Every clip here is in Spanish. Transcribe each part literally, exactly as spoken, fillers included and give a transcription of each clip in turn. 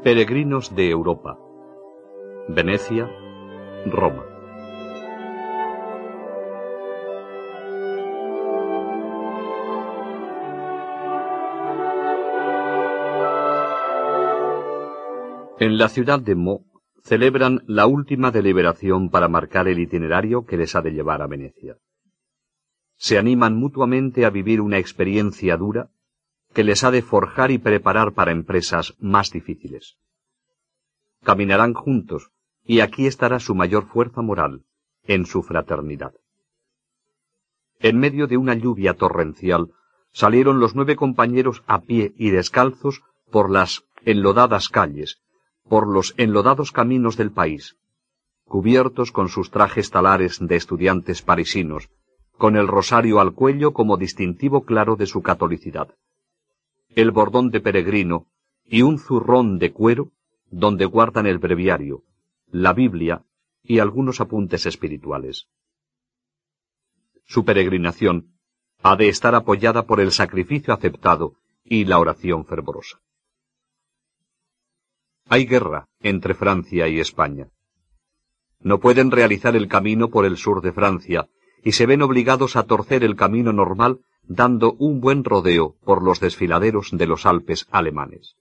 Peregrinos de Europa. Venecia, Roma. En la ciudad de Meaux celebran la última deliberación para marcar el itinerario que les ha de llevar a Venecia. Se animan mutuamente a vivir una experiencia dura que les ha de forjar y preparar para empresas más difíciles. Caminarán juntos, y aquí estará su mayor fuerza moral, en su fraternidad. En medio de una lluvia torrencial, salieron los nueve compañeros a pie y descalzos por las enlodadas calles, por los enlodados caminos del país, cubiertos con sus trajes talares de estudiantes parisinos, con el rosario al cuello como distintivo claro de su catolicidad, el bordón de peregrino y un zurrón de cuero donde guardan el breviario, la Biblia y algunos apuntes espirituales. Su peregrinación ha de estar apoyada por el sacrificio aceptado y la oración fervorosa. Hay guerra entre Francia y España. No pueden realizar el camino por el sur de Francia y se ven obligados a torcer el camino normal dando un buen rodeo por los desfiladeros de los Alpes alemanes.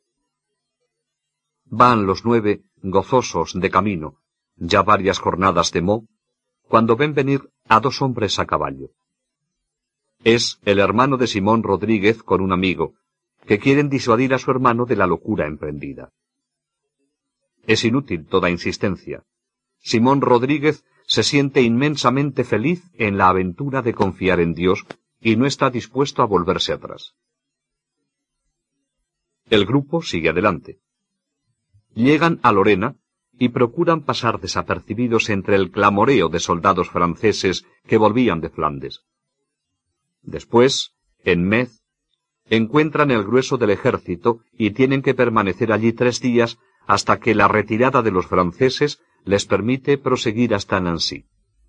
Van los nueve gozosos de camino, ya varias jornadas de Meaux, cuando ven venir a dos hombres a caballo. Es el hermano de Simón Rodríguez con un amigo, que quieren disuadir a su hermano de la locura emprendida. Es inútil toda insistencia. Simón Rodríguez se siente inmensamente feliz en la aventura de confiar en Dios y no está dispuesto a volverse atrás. El grupo sigue adelante. Llegan a Lorena y procuran pasar desapercibidos entre el clamoreo de soldados franceses que volvían de Flandes. Después, en Metz, encuentran el grueso del ejército y tienen que permanecer allí tres días hasta que la retirada de los franceses les permite proseguir hasta Nancy.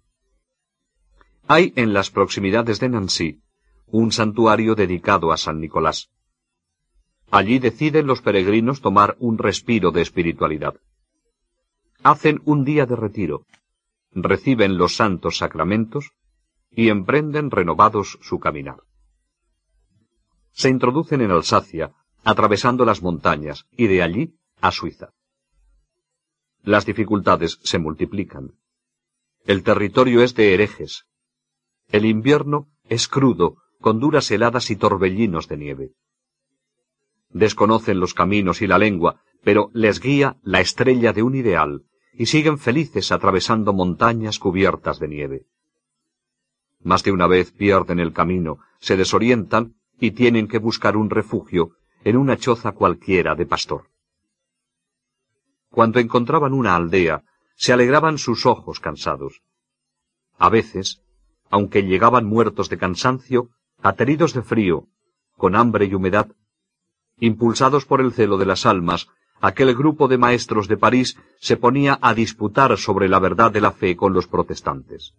Hay en las proximidades de Nancy un santuario dedicado a San Nicolás. Allí deciden los peregrinos tomar un respiro de espiritualidad. Hacen un día de retiro, reciben los santos sacramentos y emprenden renovados su caminar. Se introducen en Alsacia, atravesando las montañas, y de allí a Suiza. Las dificultades se multiplican. El territorio es de herejes. El invierno es crudo, con duras heladas y torbellinos de nieve. Desconocen los caminos y la lengua, pero les guía la estrella de un ideal, y siguen felices atravesando montañas cubiertas de nieve. Más de una vez pierden el camino, se desorientan y tienen que buscar un refugio en una choza cualquiera de pastor. Cuando encontraban una aldea, se alegraban sus ojos cansados. A veces, aunque llegaban muertos de cansancio, ateridos de frío, con hambre y humedad, impulsados por el celo de las almas, aquel grupo de maestros de París se ponía a disputar sobre la verdad de la fe con los protestantes.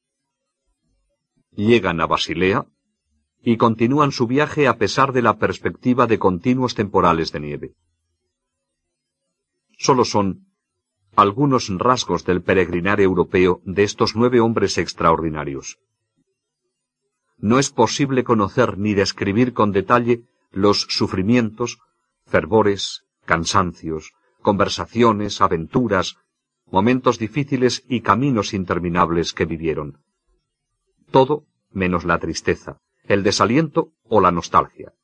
Llegan a Basilea y continúan su viaje a pesar de la perspectiva de continuos temporales de nieve. Solo son algunos rasgos del peregrinar europeo de estos nueve hombres extraordinarios. No es posible conocer ni describir con detalle los sufrimientos, fervores, cansancios, conversaciones, aventuras, momentos difíciles y caminos interminables que vivieron. Todo menos la tristeza, el desaliento o la nostalgia.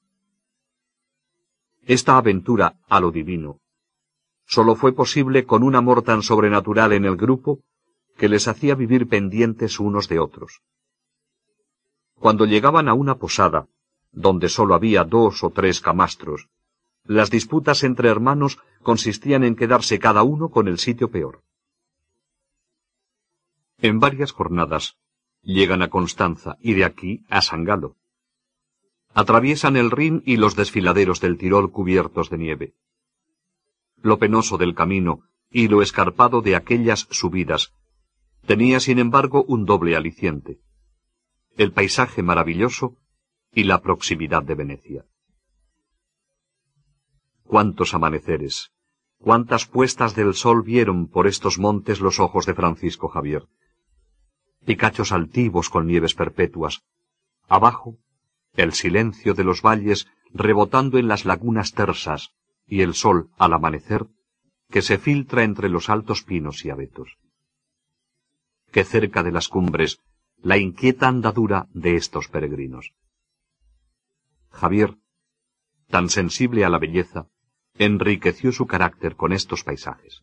Esta aventura a lo divino solo fue posible con un amor tan sobrenatural en el grupo que les hacía vivir pendientes unos de otros. Cuando llegaban a una posada, donde sólo había dos o tres camastros, las disputas entre hermanos consistían en quedarse cada uno con el sitio peor. En varias jornadas llegan a Constanza y de aquí a San Galo. Atraviesan el Rin y los desfiladeros del Tirol cubiertos de nieve. Lo penoso del camino y lo escarpado de aquellas subidas tenía sin embargo un doble aliciente: el paisaje maravilloso y la proximidad de Venecia. Cuántos amaneceres, Cuántas puestas del sol vieron por estos montes los ojos de Francisco Javier. Picachos altivos con nieves perpetuas. Abajo, el silencio de los valles rebotando en las lagunas tersas, y el sol, al amanecer, que se filtra entre los altos pinos y abetos. Que cerca de las cumbres, la inquieta andadura de estos peregrinos. Javier, tan sensible a la belleza, enriqueció su carácter con estos paisajes.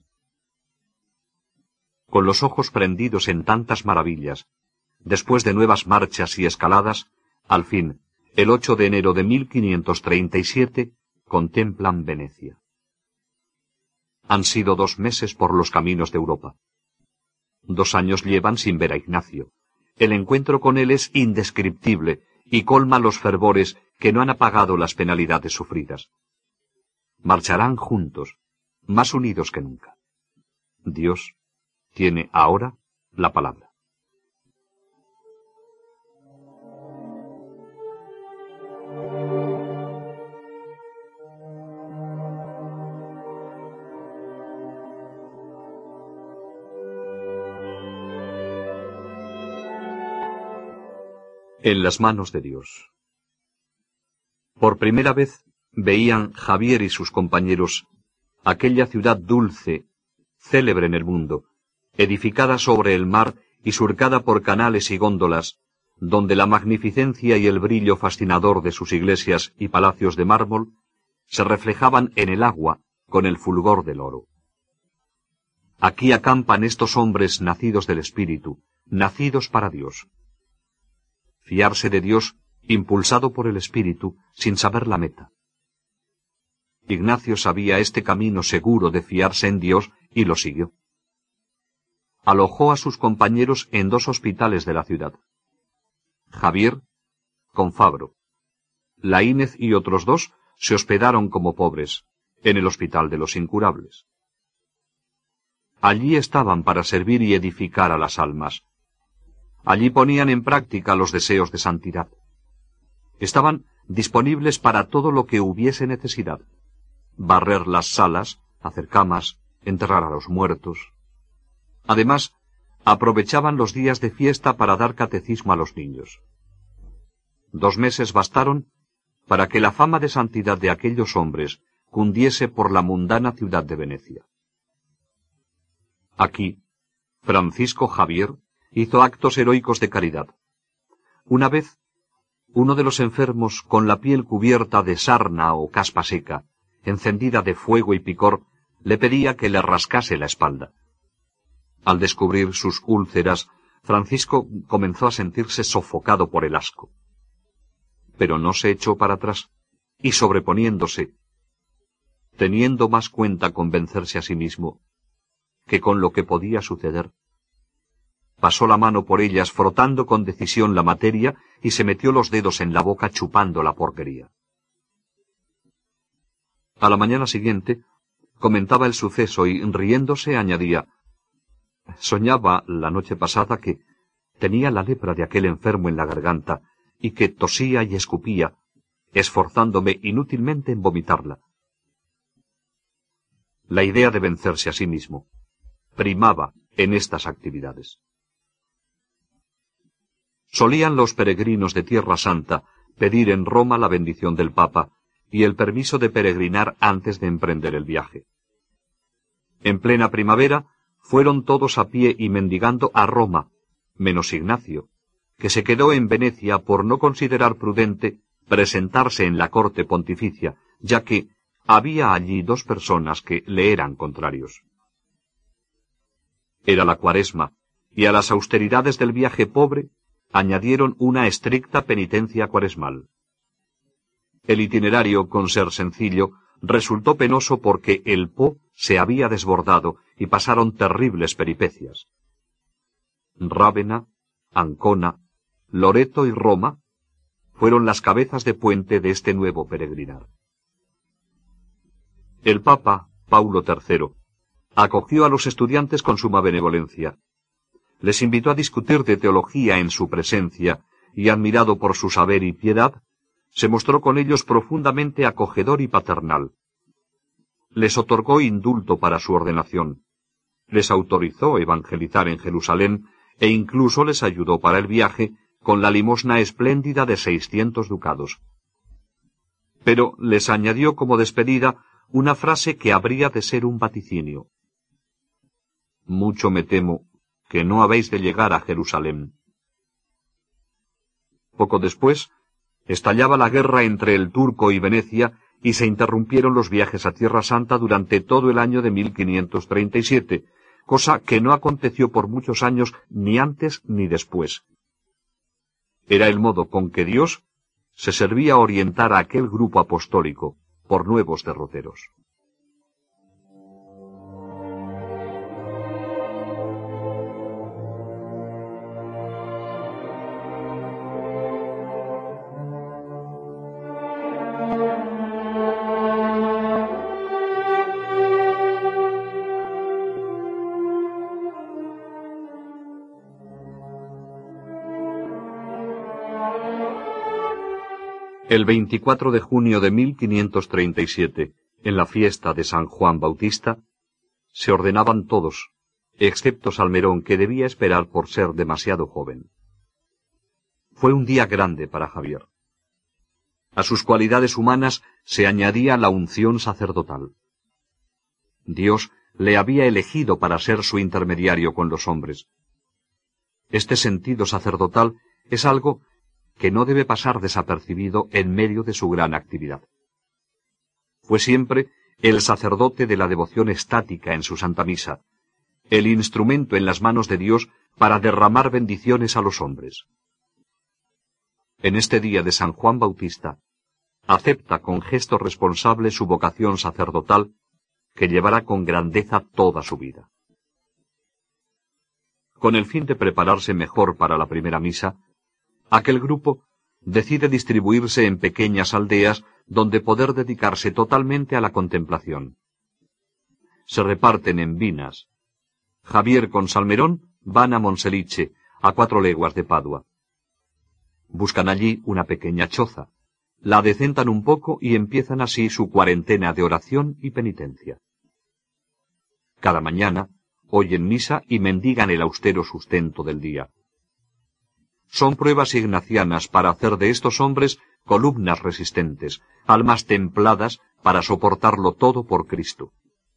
Con los ojos prendidos en tantas maravillas, después de nuevas marchas y escaladas, al fin, el ocho de enero de mil quinientos treinta y siete, contemplan Venecia. Han sido dos meses por los caminos de Europa. Dos años llevan sin ver a Ignacio. El encuentro con él es indescriptible y colma los fervores que no han apagado las penalidades sufridas. Marcharán juntos, más unidos que nunca. Dios tiene ahora la palabra. En las manos de Dios. Por primera vez veían Javier y sus compañeros aquella ciudad dulce, célebre en el mundo, edificada sobre el mar y surcada por canales y góndolas, donde la magnificencia y el brillo fascinador de sus iglesias y palacios de mármol se reflejaban en el agua con el fulgor del oro. Aquí acampan estos hombres nacidos del Espíritu, nacidos para Dios. Fiarse de Dios, impulsado por el Espíritu, sin saber la meta. Ignacio sabía este camino seguro de fiarse en Dios y lo siguió. Alojó a sus compañeros en dos hospitales de la ciudad. Javier, con Fabro. Laínez y otros dos se hospedaron como pobres, en el Hospital de los Incurables. Allí estaban para servir y edificar a las almas. Allí ponían en práctica los deseos de santidad. Estaban disponibles para todo lo que hubiese necesidad. Barrer las salas, hacer camas, enterrar a los muertos. Además, aprovechaban los días de fiesta para dar catecismo a los niños. Dos meses bastaron para que la fama de santidad de aquellos hombres cundiese por la mundana ciudad de Venecia. Aquí, Francisco Javier hizo actos heroicos de caridad. Una vez, uno de los enfermos, con la piel cubierta de sarna o caspa seca, encendida de fuego y picor, le pedía que le rascase la espalda. Al descubrir sus úlceras, Francisco comenzó a sentirse sofocado por el asco. Pero no se echó para atrás, y sobreponiéndose, teniendo más cuenta con vencerse a sí mismo que con lo que podía suceder, pasó la mano por ellas frotando con decisión la materia y se metió los dedos en la boca chupando la porquería. A la mañana siguiente comentaba el suceso y, riéndose, añadía: soñaba la noche pasada que tenía la lepra de aquel enfermo en la garganta y que tosía y escupía, esforzándome inútilmente en vomitarla. La idea de vencerse a sí mismo primaba en estas actividades. Solían los peregrinos de Tierra Santa pedir en Roma la bendición del Papa y el permiso de peregrinar antes de emprender el viaje. En plena primavera fueron todos a pie y mendigando a Roma, menos Ignacio, que se quedó en Venecia por no considerar prudente presentarse en la corte pontificia, ya que había allí dos personas que le eran contrarios. Era la Cuaresma, y a las austeridades del viaje pobre añadieron una estricta penitencia cuaresmal. El itinerario, con ser sencillo, resultó penoso porque el Po se había desbordado y pasaron terribles peripecias. Rávena, Ancona, Loreto y Roma fueron las cabezas de puente de este nuevo peregrinar. El Papa, Paulo tercero, acogió a los estudiantes con suma benevolencia. Les invitó a discutir de teología en su presencia, y admirado por su saber y piedad, se mostró con ellos profundamente acogedor y paternal. les otorgó indulto para su ordenación, les autorizó evangelizar en Jerusalén e incluso les ayudó para el viaje con la limosna espléndida de seiscientos ducados. Pero les añadió como despedida una frase que habría de ser un vaticinio. Mucho me temo que no habéis de llegar a Jerusalén. Poco después, estallaba la guerra entre el Turco y Venecia y se interrumpieron los viajes a Tierra Santa durante todo el año de mil quinientos treinta y siete, cosa que no aconteció por muchos años ni antes ni después. Era el modo con que Dios se servía a orientar a aquel grupo apostólico por nuevos derroteros. El veinticuatro de junio de mil quinientos treinta y siete, en la fiesta de San Juan Bautista, se ordenaban todos, excepto Salmerón, que debía esperar por ser demasiado joven. Fue un día grande para Javier. A sus cualidades humanas se añadía la unción sacerdotal. Dios le había elegido para ser su intermediario con los hombres. Este sentido sacerdotal es algo que no debe pasar desapercibido en medio de su gran actividad. Fue siempre el sacerdote de la devoción estática en su Santa Misa, el instrumento en las manos de Dios para derramar bendiciones a los hombres. En este día de San Juan Bautista, acepta con gesto responsable su vocación sacerdotal, que llevará con grandeza toda su vida. Con el fin de prepararse mejor para la primera misa, aquel grupo decide distribuirse en pequeñas aldeas donde poder dedicarse totalmente a la contemplación. Se reparten en Vinas. Javier con Salmerón van a Monselice, a cuatro leguas de Padua. Buscan allí una pequeña choza, la adecentan un poco y empiezan así su cuarentena de oración y penitencia. Cada mañana oyen misa y mendigan el austero sustento del día. Son pruebas ignacianas para hacer de estos hombres columnas resistentes, almas templadas para soportarlo todo por Cristo.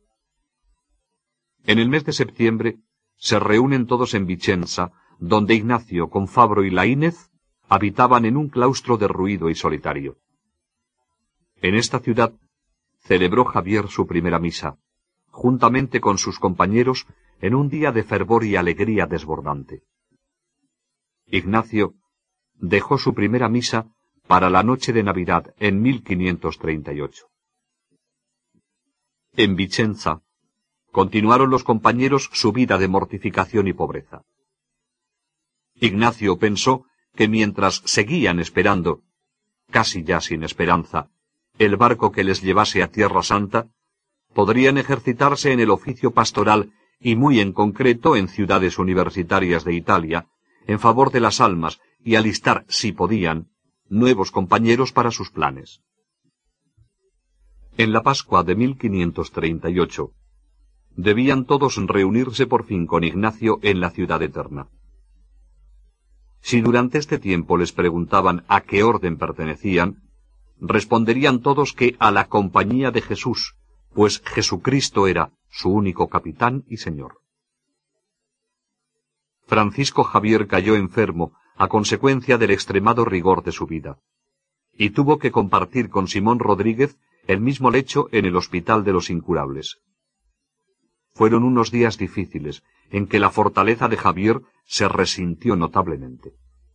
En el mes de septiembre se reúnen todos en Vicenza, donde Ignacio, con Fabro y Laínez habitaban en un claustro derruido y solitario. En esta ciudad celebró Javier su primera misa, juntamente con sus compañeros, en un día de fervor y alegría desbordante. Ignacio dejó su primera misa para la noche de Navidad en mil quinientos treinta y ocho. En Vicenza continuaron los compañeros su vida de mortificación y pobreza. Ignacio pensó que mientras seguían esperando, casi ya sin esperanza, el barco que les llevase a Tierra Santa, podrían ejercitarse en el oficio pastoral y muy en concreto en ciudades universitarias de Italia, en favor de las almas y alistar, si podían, nuevos compañeros para sus planes. En la Pascua de mil quinientos treinta y ocho, debían todos reunirse por fin con Ignacio en la ciudad eterna. Si durante este tiempo les preguntaban a qué orden pertenecían, responderían todos que a la compañía de Jesús, pues Jesucristo era su único capitán y señor. Francisco Javier cayó enfermo a consecuencia del extremado rigor de su vida, y tuvo que compartir con Simón Rodríguez el mismo lecho en el Hospital de los Incurables. Fueron unos días difíciles, en que la fortaleza de Javier se resintió notablemente.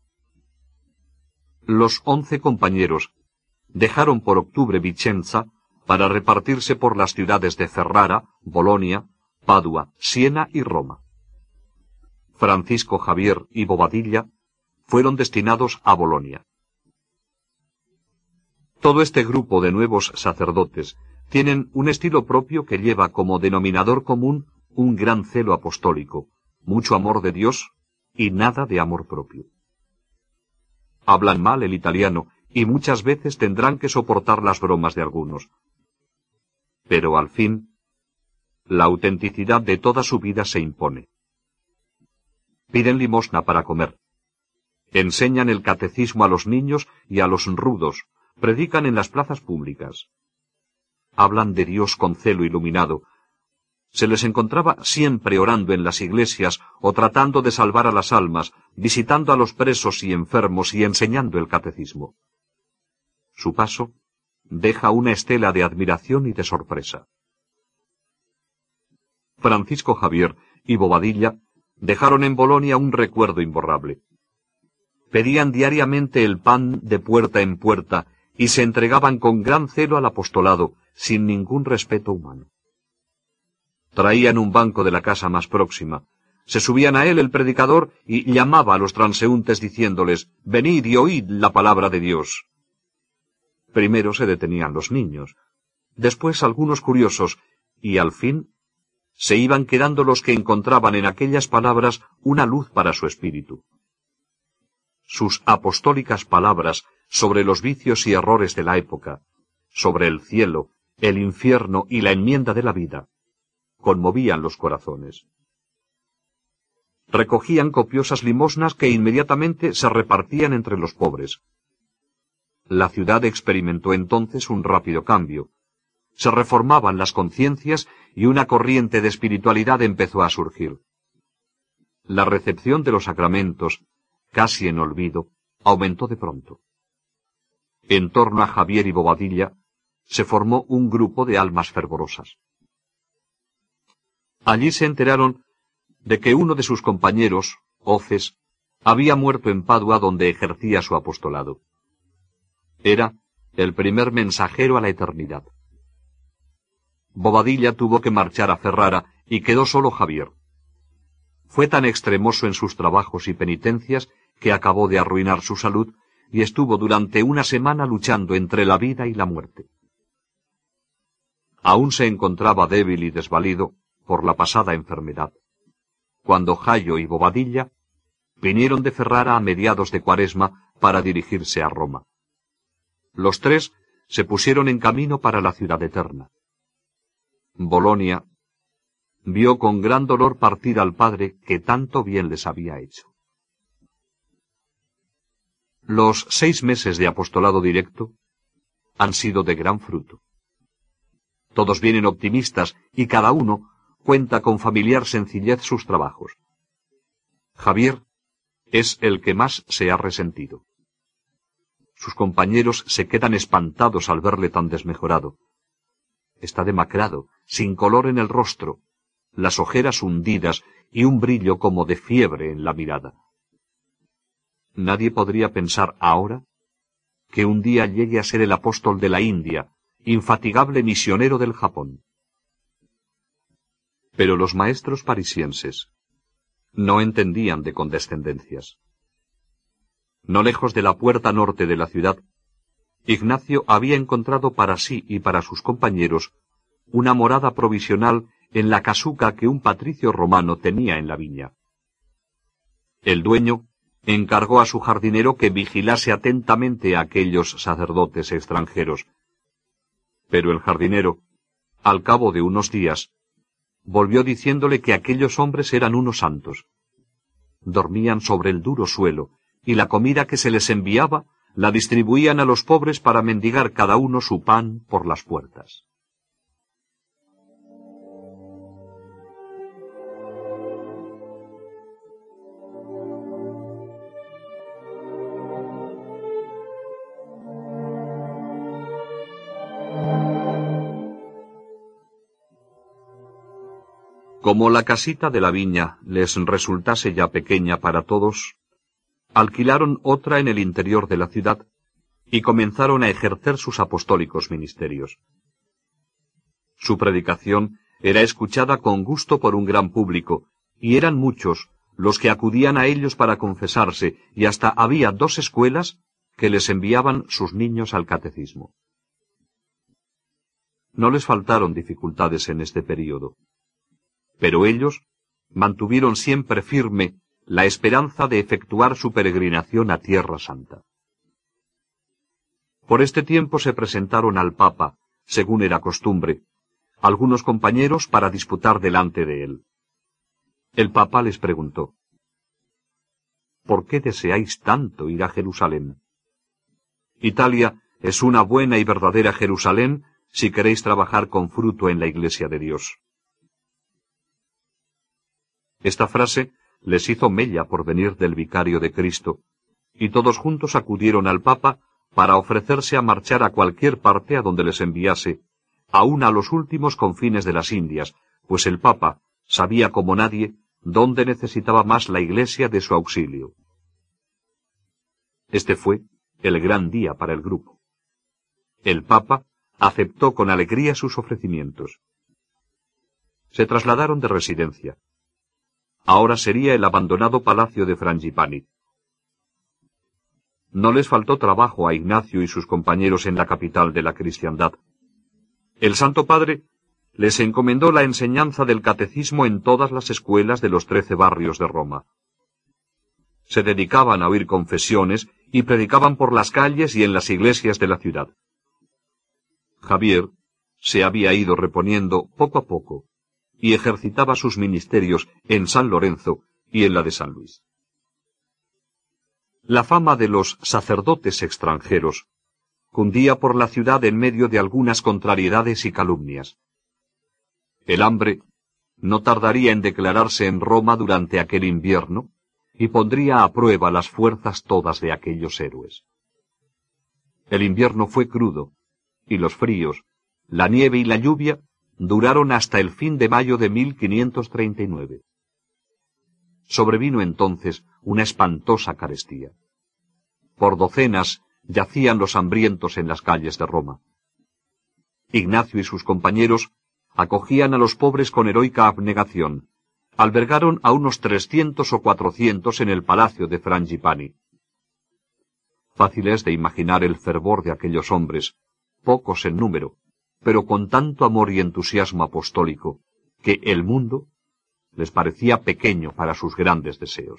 Los once compañeros dejaron por octubre Vicenza para repartirse por las ciudades de Ferrara, Bolonia, Padua, Siena y Roma. Francisco Javier y Bobadilla fueron destinados a Bolonia. Todo este grupo de nuevos sacerdotes tienen un estilo propio que lleva como denominador común un gran celo apostólico, mucho amor de Dios y nada de amor propio. Hablan mal el italiano y muchas veces tendrán que soportar las bromas de algunos. Pero al fin, la autenticidad de toda su vida se impone. Piden limosna para comer. Enseñan el catecismo a los niños y a los rudos, predican en las plazas públicas. Hablan de Dios con celo iluminado. Se les encontraba siempre orando en las iglesias o tratando de salvar a las almas, visitando a los presos y enfermos y enseñando el catecismo. Su paso deja una estela de admiración y de sorpresa. Francisco Javier y Bobadilla dejaron en Bolonia un recuerdo imborrable. Pedían diariamente el pan de puerta en puerta y se entregaban con gran celo al apostolado, sin ningún respeto humano. Traían un banco de la casa más próxima, se subían a él el predicador y llamaba a los transeúntes diciéndoles: «Venid y oíd la palabra de Dios». Primero se detenían los niños, después algunos curiosos, y al fin se iban quedando los que encontraban en aquellas palabras una luz para su espíritu. Sus apostólicas palabras sobre los vicios y errores de la época, sobre el cielo, el infierno y la enmienda de la vida, conmovían los corazones. Recogían copiosas limosnas que inmediatamente se repartían entre los pobres. La ciudad experimentó entonces un rápido cambio. Se reformaban las conciencias y una corriente de espiritualidad empezó a surgir. La recepción de los sacramentos, casi en olvido, aumentó de pronto. En torno a Javier y Bobadilla se formó un grupo de almas fervorosas. Allí se enteraron de que uno de sus compañeros, Oces, había muerto en Padua donde ejercía su apostolado. Era el primer mensajero a la eternidad. Bobadilla tuvo que marchar a Ferrara y quedó solo Javier. Fue tan extremoso en sus trabajos y penitencias que acabó de arruinar su salud y estuvo durante una semana luchando entre la vida y la muerte. Aún se encontraba débil y desvalido por la pasada enfermedad, cuando Jayo y Bobadilla vinieron de Ferrara a mediados de Cuaresma para dirigirse a Roma. Los tres se pusieron en camino para la ciudad eterna. Bolonia vio con gran dolor partir al padre que tanto bien les había hecho. Los seis meses de apostolado directo han sido de gran fruto. Todos vienen optimistas y cada uno cuenta con familiar sencillez sus trabajos. Javier es el que más se ha resentido. Sus compañeros se quedan espantados al verle tan desmejorado. Está demacrado, sin color en el rostro, las ojeras hundidas y un brillo como de fiebre en la mirada. Nadie podría pensar ahora que un día llegue a ser el apóstol de la India, infatigable misionero del Japón. Pero los maestros parisienses no entendían de condescendencias. No lejos de la puerta norte de la ciudad, Ignacio había encontrado para sí y para sus compañeros una morada provisional en la casuca que un patricio romano tenía en la viña. El dueño encargó a su jardinero que vigilase atentamente a aquellos sacerdotes extranjeros. Pero el jardinero, al cabo de unos días, volvió diciéndole que aquellos hombres eran unos santos. Dormían sobre el duro suelo, y la comida que se les enviaba la distribuían a los pobres para mendigar cada uno su pan por las puertas. Como la casita de la viña les resultase ya pequeña para todos, alquilaron otra en el interior de la ciudad y comenzaron a ejercer sus apostólicos ministerios. Su predicación era escuchada con gusto por un gran público, y eran muchos los que acudían a ellos para confesarse, y hasta había dos escuelas que les enviaban sus niños al catecismo. No les faltaron dificultades en este período, pero ellos mantuvieron siempre firme la esperanza de efectuar su peregrinación a Tierra Santa. Por este tiempo se presentaron al Papa, según era costumbre, algunos compañeros para disputar delante de él. El Papa les preguntó: ¿por qué deseáis tanto ir a Jerusalén? Italia es una buena y verdadera Jerusalén si queréis trabajar con fruto en la Iglesia de Dios. Esta frase les hizo mella por venir del vicario de Cristo, y todos juntos acudieron al Papa para ofrecerse a marchar a cualquier parte a donde les enviase, aun a los últimos confines de las Indias, pues el Papa sabía como nadie dónde necesitaba más la Iglesia de su auxilio. Este fue el gran día para el grupo. El Papa aceptó con alegría sus ofrecimientos. Se trasladaron de residencia. Ahora sería el abandonado palacio de Frangipani. No les faltó trabajo a Ignacio y sus compañeros en la capital de la cristiandad. El Santo Padre les encomendó la enseñanza del catecismo en todas las escuelas de los trece barrios de Roma. Se dedicaban a oír confesiones y predicaban por las calles y en las iglesias de la ciudad. Javier se había ido reponiendo poco a poco y ejercitaba sus ministerios en San Lorenzo y en la de San Luis. La fama de los sacerdotes extranjeros cundía por la ciudad en medio de algunas contrariedades y calumnias. El hambre no tardaría en declararse en Roma durante aquel invierno y pondría a prueba las fuerzas todas de aquellos héroes. El invierno fue crudo, y los fríos, la nieve y la lluvia duraron hasta el fin de mayo de mil quinientos treinta y nueve. Sobrevino entonces una espantosa carestía. Por docenas yacían los hambrientos en las calles de Roma. Ignacio y sus compañeros acogían a los pobres con heroica abnegación. Albergaron a unos trescientos o cuatrocientos en el palacio de Frangipani. Fácil es de imaginar el fervor de aquellos hombres, pocos en número, pero con tanto amor y entusiasmo apostólico, que el mundo les parecía pequeño para sus grandes deseos.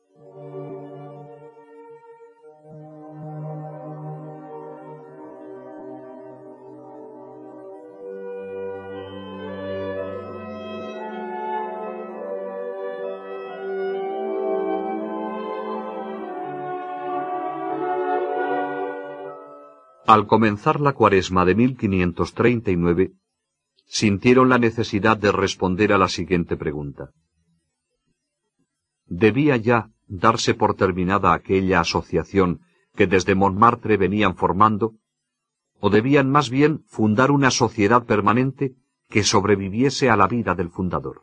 Al comenzar la Cuaresma de mil quinientos treinta y nueve, sintieron la necesidad de responder a la siguiente pregunta. ¿Debía ya darse por terminada aquella asociación que desde Montmartre venían formando, o debían más bien fundar una sociedad permanente que sobreviviese a la vida del fundador?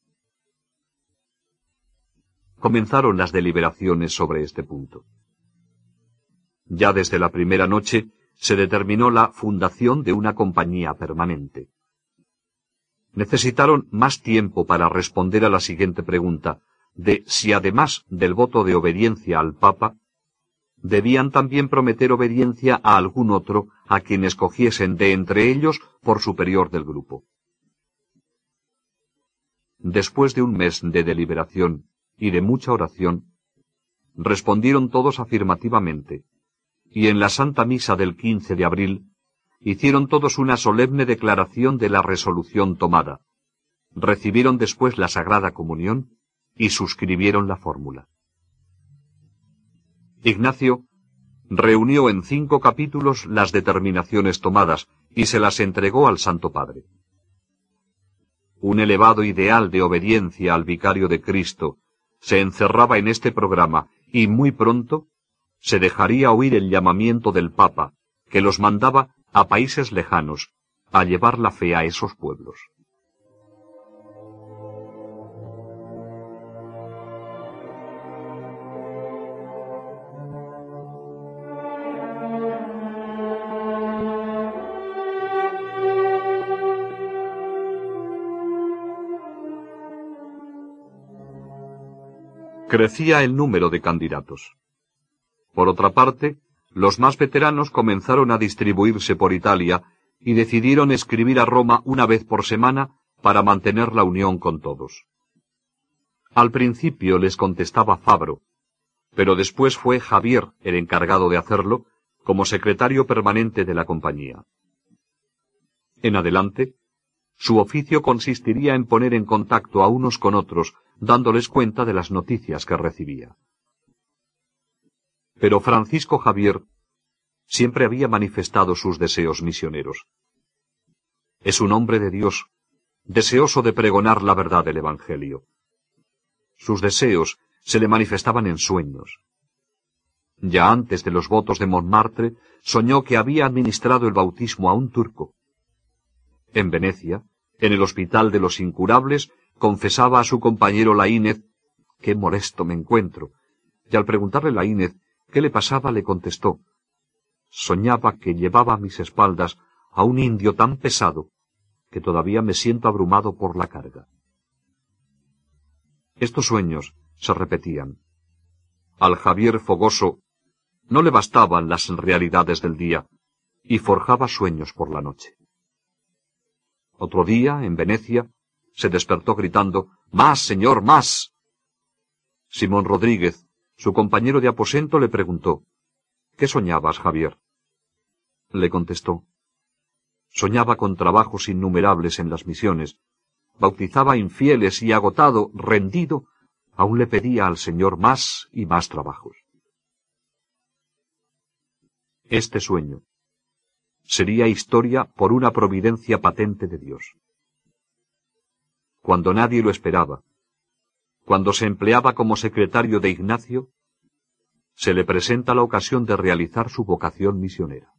Comenzaron las deliberaciones sobre este punto. Ya desde la primera noche se determinó la fundación de una compañía permanente. Necesitaron más tiempo para responder a la siguiente pregunta, de si además del voto de obediencia al Papa, debían también prometer obediencia a algún otro a quien escogiesen de entre ellos por superior del grupo. Después de un mes de deliberación y de mucha oración, respondieron todos afirmativamente, y en la Santa Misa del quince de abril hicieron todos una solemne declaración de la resolución tomada, recibieron después la Sagrada Comunión y suscribieron la fórmula. Ignacio reunió en cinco capítulos las determinaciones tomadas y se las entregó al Santo Padre. Un elevado ideal de obediencia al vicario de Cristo se encerraba en este programa y muy pronto se dejaría oír el llamamiento del Papa, que los mandaba a países lejanos, a llevar la fe a esos pueblos. Crecía el número de candidatos. Por otra parte, los más veteranos comenzaron a distribuirse por Italia y decidieron escribir a Roma una vez por semana para mantener la unión con todos. Al principio les contestaba Fabro, pero después fue Javier el encargado de hacerlo como secretario permanente de la compañía. En adelante, Su oficio consistiría en poner en contacto a unos con otros, dándoles cuenta de las noticias que recibía. Pero Francisco Javier siempre había manifestado sus deseos misioneros. Es un hombre de Dios, deseoso de pregonar la verdad del Evangelio. Sus deseos se le manifestaban en sueños. Ya antes de los votos de Montmartre, soñó que había administrado el bautismo a un turco. En Venecia, en el hospital de los incurables, confesaba a su compañero Laínez: «Qué molesto me encuentro», y al preguntarle Laínez qué le pasaba, le contestó: «Soñaba que llevaba a mis espaldas a un indio tan pesado que todavía me siento abrumado por la carga». Estos sueños se repetían. Al Javier fogoso no le bastaban las realidades del día, y forjaba sueños por la noche. Otro día, en Venecia, se despertó gritando: «¡Más, señor, más!». Simón Rodríguez, su compañero de aposento, le preguntó: «¿Qué soñabas, Javier?». Le contestó: «Soñaba con trabajos innumerables en las misiones, bautizaba infieles y, agotado, rendido, aún le pedía al Señor más y más trabajos». Este sueño sería historia por una providencia patente de Dios. Cuando nadie lo esperaba, cuando se empleaba como secretario de Ignacio, se le presenta la ocasión de realizar su vocación misionera.